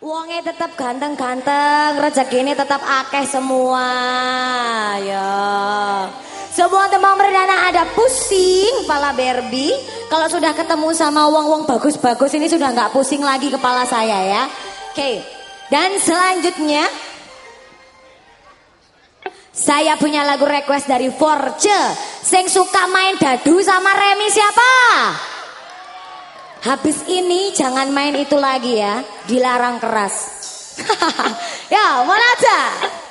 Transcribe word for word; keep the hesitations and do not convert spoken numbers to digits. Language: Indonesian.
Wonge tetap ganteng-ganteng, rezeki ini tetap akeh semua. Ya. Semua temang berdana ada pusing kepala Barbie. Kalau sudah ketemu sama wong-wong bagus-bagus ini sudah nggak pusing lagi kepala saya ya. Oke. Dan selanjutnya saya punya lagu request dari Force. Sing suka main dadu sama Remi siapa? Habis ini jangan main itu lagi ya, dilarang keras. Ya, mana aja?